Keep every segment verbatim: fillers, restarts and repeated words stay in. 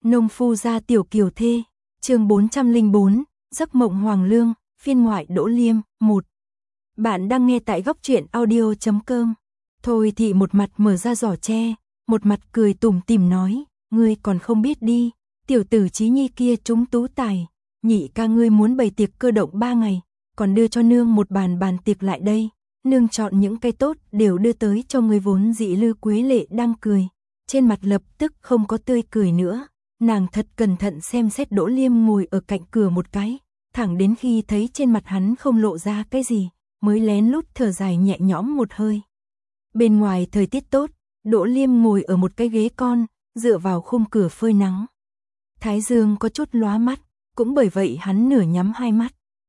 Nông phu gia tiểu kiều thê, chương bốn trăm lẻ bốn, giấc mộng hoàng lương, phiên ngoại Đỗ Liêm, một. Bạn đang nghe tại góc truyện audio chấm com. Thôi thì một mặt mở ra giỏ tre, một mặt cười tủm tỉm nói, ngươi còn không biết đi, tiểu tử Chí Nhi kia trúng tú tài, nhị ca ngươi muốn bày tiệc cơ động ba ngày, còn đưa cho nương một bàn bàn tiệc lại đây, nương chọn những cái tốt đều đưa tới cho ngươi. Vốn dĩ Lư Quế Lệ đang cười, trên mặt lập tức không có tươi cười nữa. Nàng thật cẩn thận xem xét Đỗ Liêm ngồi ở cạnh cửa một cái, thẳng đến khi thấy trên mặt hắn không lộ ra cái gì, mới lén lút thở dài nhẹ nhõm một hơi. Bên ngoài thời tiết tốt, Đỗ Liêm ngồi ở một cái ghế con, dựa vào khung cửa phơi nắng. Thái dương có chút lóa mắt, cũng bởi vậy hắn nửa nhắm hai mắt.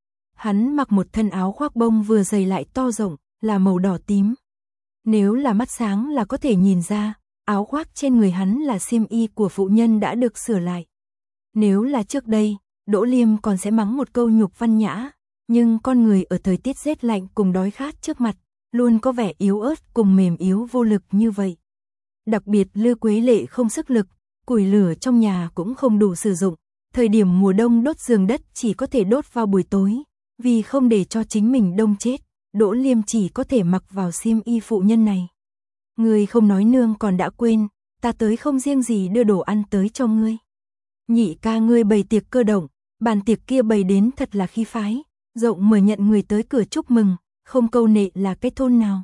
Hắn mặc một thân áo khoác bông vừa dày lại to rộng, là màu đỏ tím. Nếu là mắt sáng là có thể nhìn ra, áo khoác trên người hắn là xiêm y của phụ nhân đã được sửa lại. Nếu là trước đây, Đỗ Liêm còn sẽ mắng một câu nhục văn nhã, nhưng con người ở thời tiết rét lạnh cùng đói khát trước mặt, luôn có vẻ yếu ớt cùng mềm yếu vô lực như vậy. Đặc biệt Lư Quế Lệ không sức lực, củi lửa trong nhà cũng không đủ sử dụng, thời điểm mùa đông đốt giường đất chỉ có thể đốt vào buổi tối, vì không để cho chính mình đông chết, Đỗ Liêm chỉ có thể mặc vào xiêm y phụ nhân này. Ngươi không nói nương còn đã quên, ta tới không riêng gì đưa đồ ăn tới cho ngươi. Nhị ca ngươi bày tiệc cơ động, bàn tiệc kia bày đến thật là khí phái, rộng mở nhận người tới cửa chúc mừng, không câu nệ là cái thôn nào.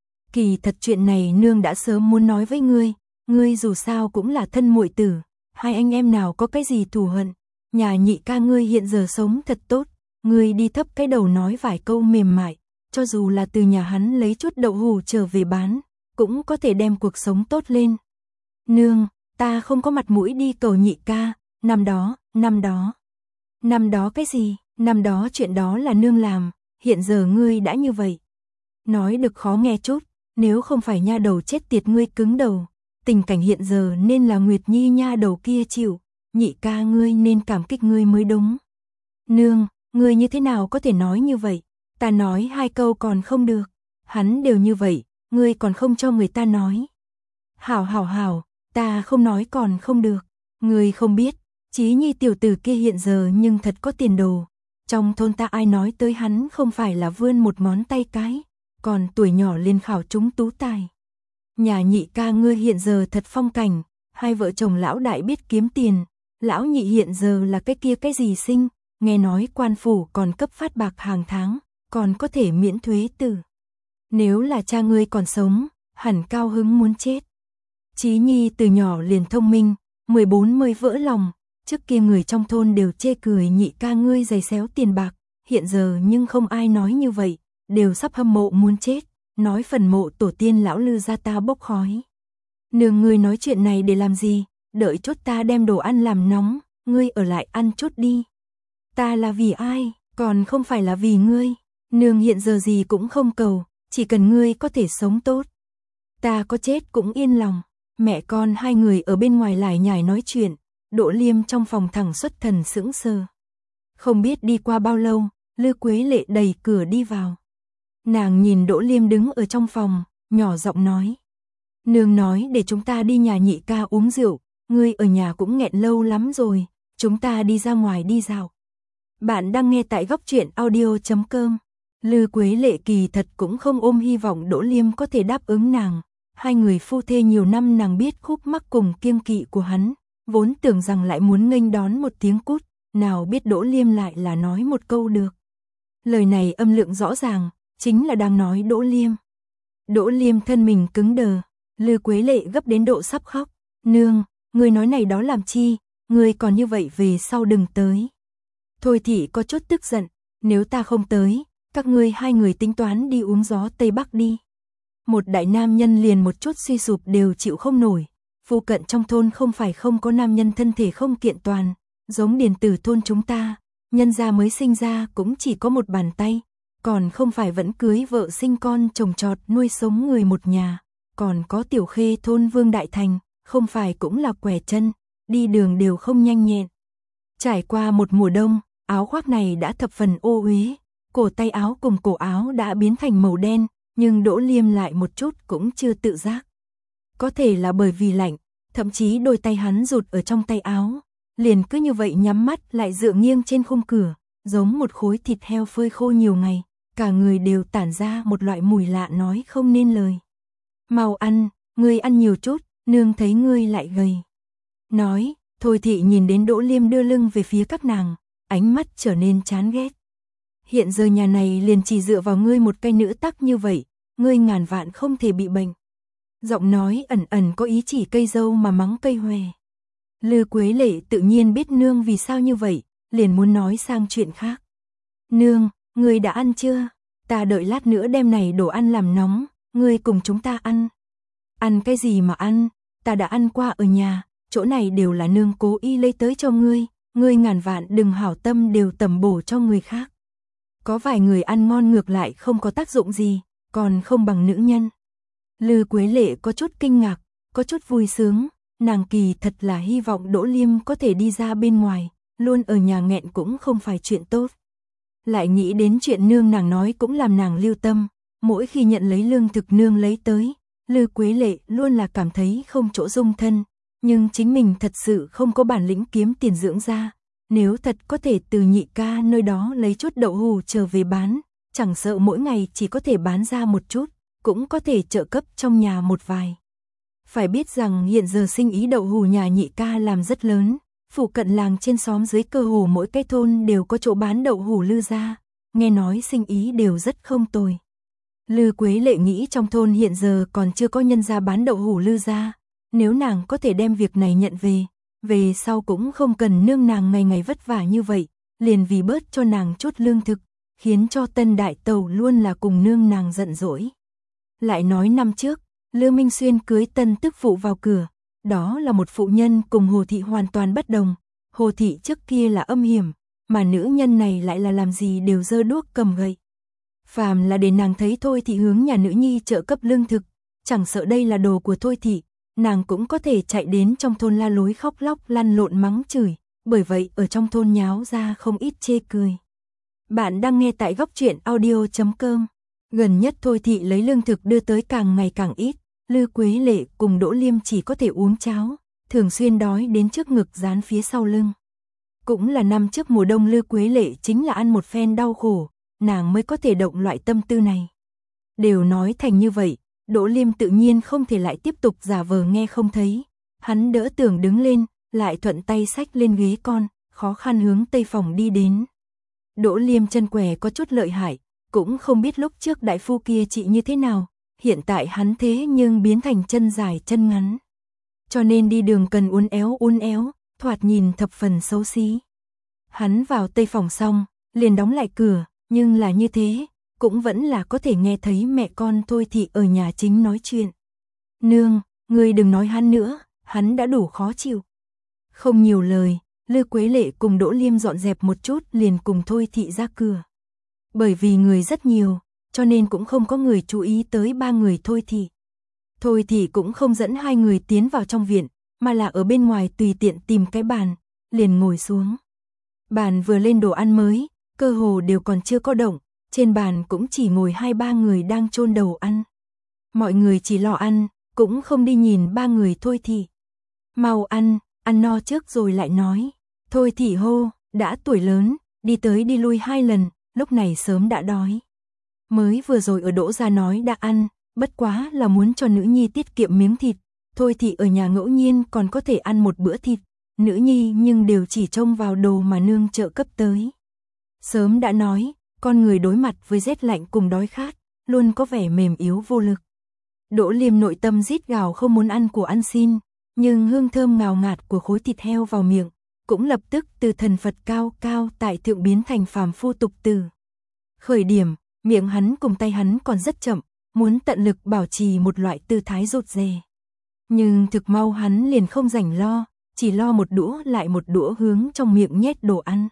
Kỳ thật chuyện này nương đã sớm muốn nói với ngươi, ngươi dù sao cũng là thân muội tử, hai anh em nào có cái gì thù hận, nhà nhị ca ngươi hiện giờ sống thật tốt, ngươi đi thấp cái đầu nói vài câu mềm mại, cho dù là từ nhà hắn lấy chút đậu hủ trở về bán, cũng có thể đem cuộc sống tốt lên. Nương, ta không có mặt mũi đi cầu nhị ca, năm đó, năm đó. Năm đó cái gì, năm đó chuyện đó là nương làm, hiện giờ ngươi đã như vậy. Nói được khó nghe chút, nếu không phải nha đầu chết tiệt ngươi cứng đầu, tình cảnh hiện giờ nên là Nguyệt Nhi nha đầu kia chịu, nhị ca ngươi nên cảm kích ngươi mới đúng. Nương, ngươi như thế nào có thể nói như vậy, ta nói hai câu còn không được, hắn đều như vậy, ngươi còn không cho người ta nói. Hảo hảo hảo, ta không nói còn không được, ngươi không biết, Chí Nhi tiểu tử kia hiện giờ nhưng thật có tiền đồ, trong thôn ta ai nói tới hắn không phải là vươn một ngón tay cái, còn tuổi nhỏ lên khảo trúng tú tài. Nhà nhị ca ngươi hiện giờ thật phong cảnh, hai vợ chồng lão đại biết kiếm tiền, lão nhị hiện giờ là cái kia cái gì sinh, nghe nói quan phủ còn cấp phát bạc hàng tháng, còn có thể miễn thuế tử. Nếu là cha ngươi còn sống, hẳn cao hứng muốn chết. Chí Nhi từ nhỏ liền thông minh, mười bốn mới vỡ lòng, trước kia người trong thôn đều chê cười nhị ca ngươi giày xéo tiền bạc, hiện giờ nhưng không ai nói như vậy, đều sắp hâm mộ muốn chết, nói phần mộ tổ tiên lão Lư gia ta bốc khói. Nương ngươi nói chuyện này để làm gì, đợi chút ta đem đồ ăn làm nóng, ngươi ở lại ăn chút đi. Ta là vì ai, còn không phải là vì ngươi, nương hiện giờ gì cũng không cầu, chỉ cần ngươi có thể sống tốt. Ta có chết cũng yên lòng. Mẹ con hai người ở bên ngoài lải nhải nói chuyện, Đỗ Liêm trong phòng thẳng xuất thần sững sờ. Không biết đi qua bao lâu, Lư Quế Lệ đẩy cửa đi vào. Nàng nhìn Đỗ Liêm đứng ở trong phòng, nhỏ giọng nói. Nương nói để chúng ta đi nhà nhị ca uống rượu, ngươi ở nhà cũng nghẹn lâu lắm rồi, chúng ta đi ra ngoài đi dạo. Bạn đang nghe tại góc truyện audio chấm com. Lư Quế Lệ kỳ thật cũng không ôm hy vọng Đỗ Liêm có thể đáp ứng nàng. Hai người phu thê nhiều năm nàng biết khúc mắc cùng kiêng kỵ của hắn, vốn tưởng rằng lại muốn nghênh đón một tiếng cút, nào biết Đỗ Liêm lại là nói một câu được. Lời này âm lượng rõ ràng, chính là đang nói Đỗ Liêm. Đỗ Liêm thân mình cứng đờ, Lư Quế Lệ gấp đến độ sắp khóc. Nương, người nói này đó làm chi, người còn như vậy về sau đừng tới. Thôi thì có chút tức giận, nếu ta không tới, các ngươi hai người tính toán đi uống gió Tây Bắc đi. Một đại nam nhân liền một chút suy sụp đều chịu không nổi, phụ cận trong thôn không phải không có nam nhân thân thể không kiện toàn, giống điền tử thôn chúng ta, nhân gia mới sinh ra cũng chỉ có một bàn tay, còn không phải vẫn cưới vợ sinh con trồng trọt nuôi sống người một nhà, còn có tiểu khê thôn Vương Đại Thành, không phải cũng là quẻ chân, đi đường đều không nhanh nhẹn. Trải qua một mùa đông, áo khoác này đã thập phần ô uế, cổ tay áo cùng cổ áo đã biến thành màu đen, nhưng Đỗ Liêm lại một chút cũng chưa tự giác. Có thể là bởi vì lạnh, thậm chí đôi tay hắn rụt ở trong tay áo, liền cứ như vậy nhắm mắt lại dựa nghiêng trên khung cửa, giống một khối thịt heo phơi khô nhiều ngày, cả người đều tản ra một loại mùi lạ nói không nên lời. Mau ăn, ngươi ăn nhiều chút, nương thấy ngươi lại gầy. Nói, Thôi Thị nhìn đến Đỗ Liêm đưa lưng về phía các nàng, ánh mắt trở nên chán ghét. Hiện giờ nhà này liền chỉ dựa vào ngươi một cái nữ tắc như vậy, ngươi ngàn vạn không thể bị bệnh. Giọng nói ẩn ẩn có ý chỉ cây dâu mà mắng cây hòe. Lư Quế Lệ tự nhiên biết nương vì sao như vậy, liền muốn nói sang chuyện khác. Nương, ngươi đã ăn chưa? Ta đợi lát nữa đem này đồ ăn làm nóng, ngươi cùng chúng ta ăn. Ăn cái gì mà ăn, ta đã ăn qua ở nhà, chỗ này đều là nương cố ý lấy tới cho ngươi, ngươi ngàn vạn đừng hảo tâm đều tầm bổ cho người khác. Có vài người ăn ngon ngược lại không có tác dụng gì, còn không bằng nữ nhân. Lư Quế Lệ có chút kinh ngạc, có chút vui sướng, nàng kỳ thật là hy vọng Đỗ Liêm có thể đi ra bên ngoài, luôn ở nhà nghẹn cũng không phải chuyện tốt. Lại nghĩ đến chuyện nương nàng nói cũng làm nàng lưu tâm, mỗi khi nhận lấy lương thực nương lấy tới, Lư Quế Lệ luôn là cảm thấy không chỗ dung thân, nhưng chính mình thật sự không có bản lĩnh kiếm tiền dưỡng ra, nếu thật có thể từ nhị ca nơi đó lấy chút đậu hù trở về bán, chẳng sợ mỗi ngày chỉ có thể bán ra một chút, cũng có thể trợ cấp trong nhà một vài. Phải biết rằng hiện giờ sinh ý đậu hù nhà nhị ca làm rất lớn, phụ cận làng trên xóm dưới cơ hồ mỗi cái thôn đều có chỗ bán đậu hù Lư gia, nghe nói sinh ý đều rất không tồi. Lư Quế Lệ nghĩ trong thôn hiện giờ còn chưa có nhân gia bán đậu hù Lư gia, nếu nàng có thể đem việc này nhận về, về sau cũng không cần nương nàng ngày ngày vất vả như vậy, liền vì bớt cho nàng chút lương thực, khiến cho Tân Đại Tẩu luôn là cùng nương nàng giận dỗi. Lại nói năm trước, Lư Minh Xuyên cưới tân tức phụ vào cửa, đó là một phụ nhân cùng Hồ Thị hoàn toàn bất đồng, Hồ Thị trước kia là âm hiểm, mà nữ nhân này lại là làm gì đều giơ đuốc cầm gậy. Phàm là để nàng thấy Thôi Thị hướng nhà nữ nhi trợ cấp lương thực, chẳng sợ đây là đồ của Thôi Thị, nàng cũng có thể chạy đến trong thôn la lối khóc lóc lăn lộn mắng chửi, bởi vậy ở trong thôn nháo ra không ít chê cười. Bạn đang nghe tại góc truyện audio chấm com. Gần nhất Thôi Thị lấy lương thực đưa tới càng ngày càng ít, Lư Quế Lệ cùng Đỗ Liêm chỉ có thể uống cháo, thường xuyên đói đến trước ngực dán phía sau lưng. Cũng là năm trước mùa đông Lư Quế Lệ chính là ăn một phen đau khổ, nàng mới có thể động loại tâm tư này. Đều nói thành như vậy, Đỗ Liêm tự nhiên không thể lại tiếp tục giả vờ nghe không thấy, hắn đỡ tường đứng lên, lại thuận tay xách lên ghế con, khó khăn hướng tây phòng đi đến. Đỗ Liêm chân què có chút lợi hại, cũng không biết lúc trước đại phu kia trị như thế nào, hiện tại hắn thế nhưng biến thành chân dài chân ngắn. Cho nên đi đường cần uốn éo uốn éo, thoạt nhìn thập phần xấu xí. Hắn vào tây phòng xong, liền đóng lại cửa, nhưng là như thế, cũng vẫn là có thể nghe thấy mẹ con Thôi Thị ở nhà chính nói chuyện. Nương, ngươi đừng nói hắn nữa, hắn đã đủ khó chịu. Không nhiều lời, Lư Quế Lệ cùng Đỗ Liêm dọn dẹp một chút liền cùng Thôi Thị ra cửa. Bởi vì người rất nhiều, cho nên cũng không có người chú ý tới ba người Thôi Thị. Thôi Thị cũng không dẫn hai người tiến vào trong viện, mà là ở bên ngoài tùy tiện tìm cái bàn, liền ngồi xuống. Bàn vừa lên đồ ăn mới, cơ hồ đều còn chưa có động, trên bàn cũng chỉ ngồi hai ba người đang chôn đầu ăn. Mọi người chỉ lo ăn, cũng không đi nhìn ba người Thôi Thị. Mau ăn, ăn no trước rồi lại nói. Thôi Thị hô, đã tuổi lớn, đi tới đi lui hai lần, lúc này sớm đã đói. Mới vừa rồi ở Đỗ gia nói đã ăn, bất quá là muốn cho nữ nhi tiết kiệm miếng thịt. Thôi Thị ở nhà ngẫu nhiên còn có thể ăn một bữa thịt, nữ nhi nhưng đều chỉ trông vào đồ mà nương trợ cấp tới. Sớm đã nói, con người đối mặt với rét lạnh cùng đói khát, luôn có vẻ mềm yếu vô lực. Đỗ Liêm nội tâm rít gào không muốn ăn của ăn xin, nhưng hương thơm ngào ngạt của khối thịt heo vào miệng, cũng lập tức từ thần Phật cao cao tại thượng biến thành phàm phu tục tử. Khởi điểm, miệng hắn cùng tay hắn còn rất chậm, muốn tận lực bảo trì một loại tư thái rụt rè. Nhưng thực mau hắn liền không rảnh lo, chỉ lo một đũa lại một đũa hướng trong miệng nhét đồ ăn.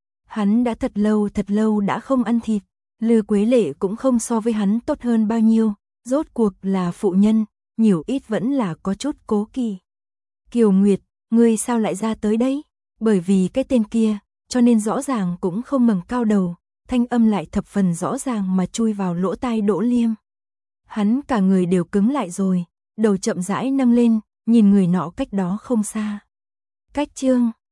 Hắn đã thật lâu thật lâu đã không ăn thịt, Lư Quế Lệ cũng không so với hắn tốt hơn bao nhiêu, rốt cuộc là phụ nhân, nhiều ít vẫn là có chút cố kỵ. Kiều Nguyệt, ngươi sao lại ra tới đây? Bởi vì cái tên kia, cho nên rõ ràng cũng không ngẩng cao đầu, thanh âm lại thập phần rõ ràng mà chui vào lỗ tai Đỗ Liêm. Hắn cả người đều cứng lại rồi, đầu chậm rãi nâng lên, nhìn người nọ cách đó không xa. Cách chương